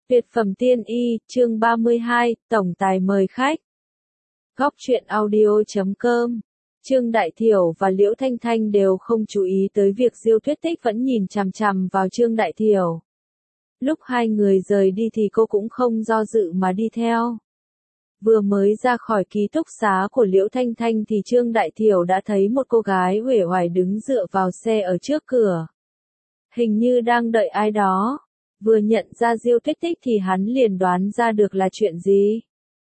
Tuyệt phẩm tiên y, chương 32, tổng tài mời khách. Góc truyện audio.com. Trương Đại Thiểu và Liễu Thanh Thanh đều không chú ý tới việc Diêu Tuyết Tích vẫn nhìn chằm chằm vào Trương Đại Thiểu. Lúc hai người rời đi thì cô cũng không do dự mà đi theo. Vừa mới ra khỏi ký túc xá của Liễu Thanh Thanh thì Trương Đại Thiểu đã thấy một cô gái uể oải đứng dựa vào xe ở trước cửa. Hình như đang đợi ai đó. Vừa nhận ra Diêu Tuyết Tích thì hắn liền đoán ra được là chuyện gì.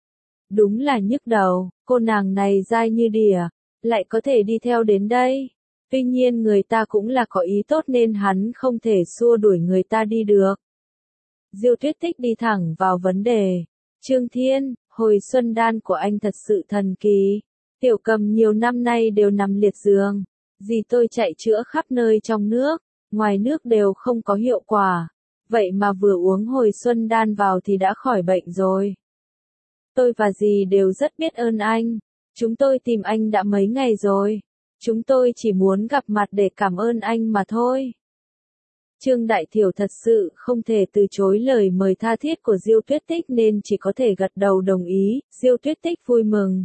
Đúng là nhức đầu, cô nàng này dai như đỉa, lại có thể đi theo đến đây. Tuy nhiên người ta cũng là có ý tốt nên hắn không thể xua đuổi người ta đi được. Diêu Tuyết Tích đi thẳng vào vấn đề. Trương Thiên, hồi xuân đan của anh thật sự thần kỳ. Tiểu Cầm nhiều năm nay đều nằm liệt giường. Dì tôi chạy chữa khắp nơi trong nước, ngoài nước đều không có hiệu quả. Vậy mà vừa uống hồi xuân đan vào thì đã khỏi bệnh rồi. Tôi và dì đều rất biết ơn anh. Chúng tôi tìm anh đã mấy ngày rồi. Chúng tôi chỉ muốn gặp mặt để cảm ơn anh mà thôi. Trương Đại Thiểu thật sự không thể từ chối lời mời tha thiết của Diêu Tuyết Tích nên chỉ có thể gật đầu đồng ý. Diêu Tuyết Tích vui mừng.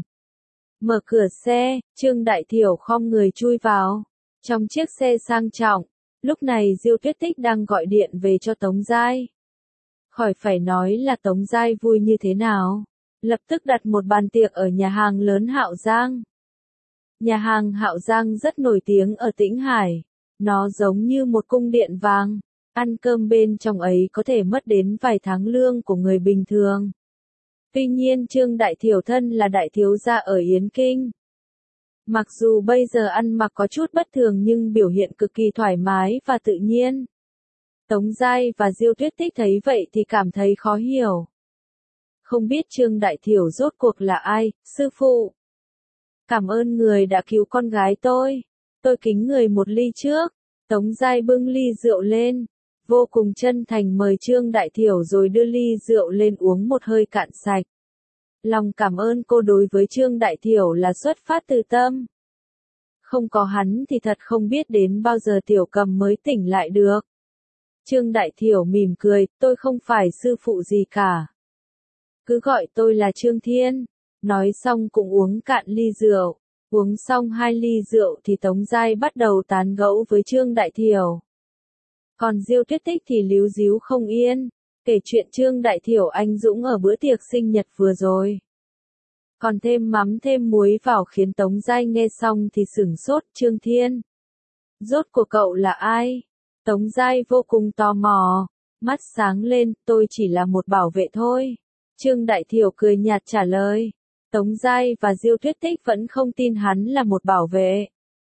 Mở cửa xe, Trương Đại Thiểu khom người chui vào. Trong chiếc xe sang trọng. Lúc này Diêu Tuyết Tích đang gọi điện về cho Tống Giai. Khỏi phải nói là Tống Giai vui như thế nào. Lập tức đặt một bàn tiệc ở nhà hàng lớn Hạo Giang. Nhà hàng Hạo Giang rất nổi tiếng ở Tĩnh Hải. Nó giống như một cung điện vàng. Ăn cơm bên trong ấy có thể mất đến vài tháng lương của người bình thường. Tuy nhiên Trương Đại Thiểu thân là đại thiếu gia ở Yến Kinh. Mặc dù bây giờ ăn mặc có chút bất thường nhưng biểu hiện cực kỳ thoải mái và tự nhiên. Tống Giai và Diêu Tuyết Tích thấy vậy thì cảm thấy khó hiểu. Không biết Trương Đại Thiểu rốt cuộc là ai, sư phụ? Cảm ơn người đã cứu con gái tôi. Tôi kính người một ly trước. Tống Giai bưng ly rượu lên. Vô cùng chân thành mời Trương Đại Thiểu rồi đưa ly rượu lên uống một hơi cạn sạch. Lòng cảm ơn cô đối với Trương Đại Thiểu là xuất phát từ tâm. Không có hắn thì thật không biết đến bao giờ Tiểu Cầm mới tỉnh lại được. Trương Đại Thiểu mỉm cười, tôi không phải sư phụ gì cả. Cứ gọi tôi là Trương Thiên. Nói xong cũng uống cạn ly rượu. Uống xong 2 ly rượu thì Tống Giai bắt đầu tán gẫu với Trương Đại Thiểu. Còn Diêu Tuyết Tích thì líu díu không yên. Kể chuyện Trương Đại Thiểu anh dũng ở bữa tiệc sinh nhật vừa rồi. Còn thêm mắm thêm muối vào khiến Tống Giai nghe xong thì sửng sốt. Trương Thiên. Rốt của cậu là ai? Tống Giai vô cùng tò mò. Mắt sáng lên, tôi chỉ là một bảo vệ thôi. Trương Đại Thiểu cười nhạt trả lời. Tống Giai và Diêu Tuyết Tích vẫn không tin hắn là một bảo vệ.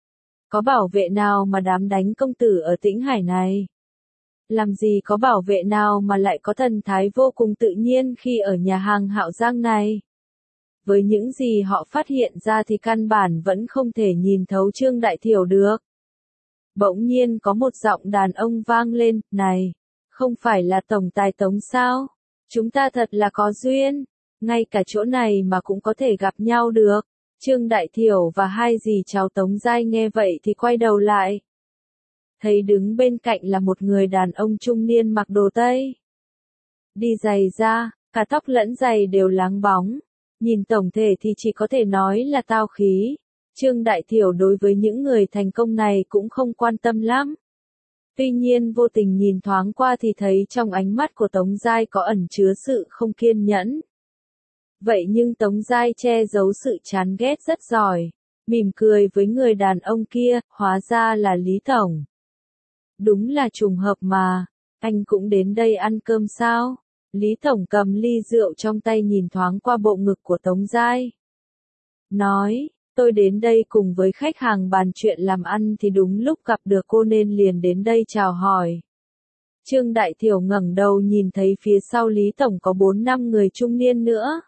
Có bảo vệ nào mà dám đánh công tử ở Tĩnh Hải này? Làm gì có bảo vệ nào mà lại có thần thái vô cùng tự nhiên khi ở nhà hàng Hạo Giang này? Với những gì họ phát hiện ra thì căn bản vẫn không thể nhìn thấu Trương Đại Thiểu được. Bỗng nhiên có một giọng đàn ông vang lên, này, không phải là tổng tài Tống sao? Chúng ta thật là có duyên, ngay cả chỗ này mà cũng có thể gặp nhau được. Trương Đại Thiểu và hai dì cháu Tống Giai nghe vậy thì quay đầu lại. Thấy đứng bên cạnh là một người đàn ông trung niên mặc đồ Tây. Đi giày da, cả tóc lẫn giày đều láng bóng. Nhìn tổng thể thì chỉ có thể nói là tao khí. Trương Đại Thiểu đối với những người thành công này cũng không quan tâm lắm. Tuy nhiên vô tình nhìn thoáng qua thì thấy trong ánh mắt của Tống Giai có ẩn chứa sự không kiên nhẫn. Vậy nhưng Tống Giai che giấu sự chán ghét rất giỏi. Mỉm cười với người đàn ông kia, hóa ra là Lý Tổng. Đúng là trùng hợp mà, anh cũng đến đây ăn cơm sao? Lý Tổng cầm ly rượu trong tay nhìn thoáng qua bộ ngực của Tống Giai. Nói, tôi đến đây cùng với khách hàng bàn chuyện làm ăn thì đúng lúc gặp được cô nên liền đến đây chào hỏi. Trương Đại Thiểu ngẩng đầu nhìn thấy phía sau Lý Tổng có 4-5 người trung niên nữa.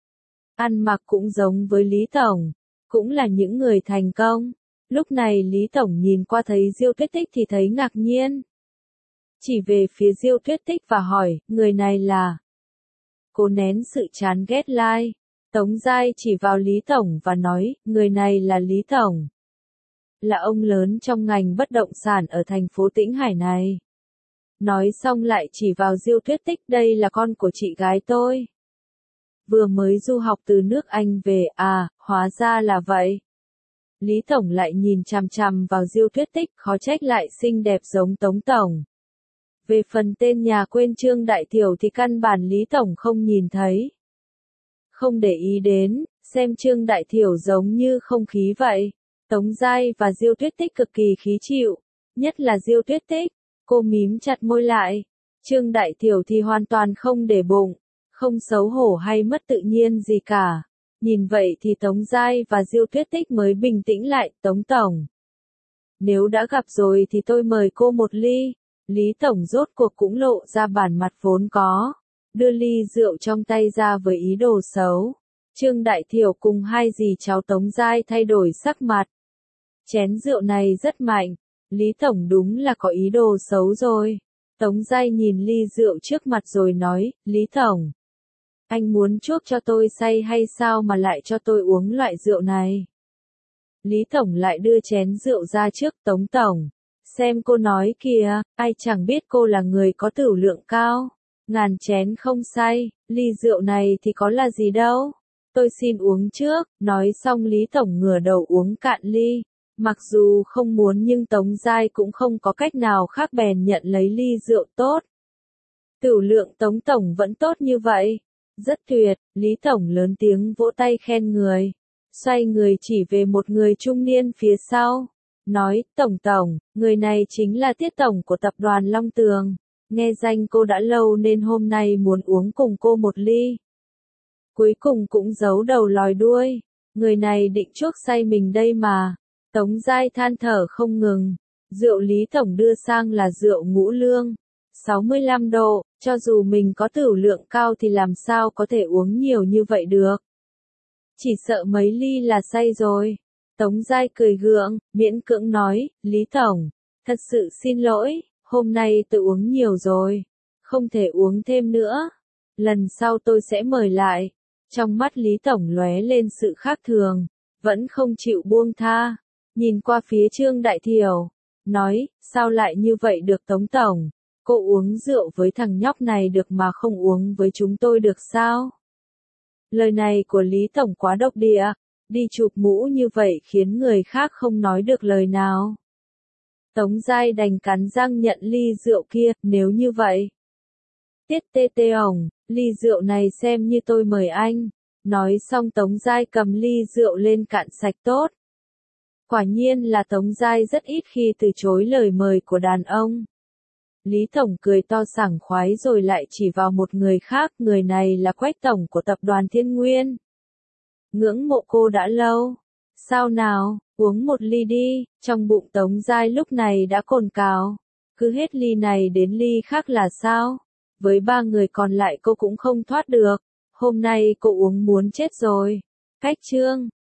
Ăn mặc cũng giống với Lý Tổng, cũng là những người thành công. Lúc này Lý Tổng nhìn qua thấy Diêu Tuyết Tích thì thấy ngạc nhiên. Chỉ về phía Diêu Tuyết Tích và hỏi, người này là... Cô nén sự chán ghét lai. Tống Giai chỉ vào Lý Tổng và nói, người này là Lý Tổng. Là ông lớn trong ngành bất động sản ở thành phố Tĩnh Hải này. Nói xong lại chỉ vào Diêu Tuyết Tích, đây là con của chị gái tôi. Vừa mới du học từ nước Anh về à, hóa ra là vậy. Lý Tổng lại nhìn chằm chằm vào Diêu Tuyết Tích, khó trách lại xinh đẹp giống Tống Tổng. Về phần tên nhà quên Trương Đại Thiểu thì căn bản Lý Tổng không nhìn thấy. Không để ý đến, xem Trương Đại Thiểu giống như không khí vậy. Tống Giai và Diêu Tuyết Tích cực kỳ khí chịu, nhất là Diêu Tuyết Tích, cô mím chặt môi lại. Trương Đại Thiểu thì hoàn toàn không để bụng, không xấu hổ hay mất tự nhiên gì cả. Nhìn vậy thì Tống Giai và Diêu Tuyết Tích mới bình tĩnh lại, Tống Tổng. Nếu đã gặp rồi thì tôi mời cô một ly. Lý Tổng rốt cuộc cũng lộ ra bản mặt vốn có, đưa ly rượu trong tay ra với ý đồ xấu. Trương Đại Thiểu cùng hai dì cháu Tống Giai thay đổi sắc mặt. Chén rượu này rất mạnh, Lý Tổng đúng là có ý đồ xấu rồi. Tống Giai nhìn ly rượu trước mặt rồi nói, Lý Tổng, anh muốn chuốc cho tôi say hay sao mà lại cho tôi uống loại rượu này? Lý Tổng lại đưa chén rượu ra trước Tống Tổng. Xem cô nói kìa, ai chẳng biết cô là người có tửu lượng cao. Ngàn chén không say, ly rượu này thì có là gì đâu. Tôi xin uống trước, nói xong Lý Tổng ngửa đầu uống cạn ly. Mặc dù không muốn nhưng Tống Giai cũng không có cách nào khác bèn nhận lấy ly rượu tốt. Tửu lượng Tống Tổng vẫn tốt như vậy. Rất tuyệt, Lý Tổng lớn tiếng vỗ tay khen người. Xoay người chỉ về một người trung niên phía sau. Nói, Tổng, người này chính là Tiết Tổng của tập đoàn Long Tường. Nghe danh cô đã lâu nên hôm nay muốn uống cùng cô một ly. Cuối cùng cũng giấu đầu lòi đuôi. Người này định chuốc say mình đây mà. Tống Giai than thở không ngừng. Rượu Lý Tổng đưa sang là rượu ngũ lương. 65 độ, cho dù mình có tửu lượng cao thì làm sao có thể uống nhiều như vậy được. Chỉ sợ mấy ly là say rồi. Tống Giai cười gượng, miễn cưỡng nói, Lý Tổng, thật sự xin lỗi, hôm nay tôi uống nhiều rồi, không thể uống thêm nữa. Lần sau tôi sẽ mời lại. Trong mắt Lý Tổng lóe lên sự khác thường, vẫn không chịu buông tha. Nhìn qua phía Trương Đại Thiểu, nói, sao lại như vậy được Tống Tổng? Cô uống rượu với thằng nhóc này được mà không uống với chúng tôi được sao? Lời này của Lý Tổng quá độc địa, đi chụp mũ như vậy khiến người khác không nói được lời nào. Tống Giai đành cắn răng nhận ly rượu kia, nếu như vậy. Tiết tê tê ổng, ly rượu này xem như tôi mời anh. Nói xong Tống Giai cầm ly rượu lên cạn sạch tốt. Quả nhiên là Tống Giai rất ít khi từ chối lời mời của đàn ông. Lý Tổng cười to sảng khoái rồi lại chỉ vào một người khác, người này là Quách Tổng của tập đoàn Thiên Nguyên. Ngưỡng mộ cô đã lâu. Sao nào, uống một ly đi, trong bụng Tống Giai lúc này đã cồn cào. Cứ hết ly này đến ly khác là sao? Với ba người còn lại cô cũng không thoát được. Hôm nay cô uống muốn chết rồi. Cách chương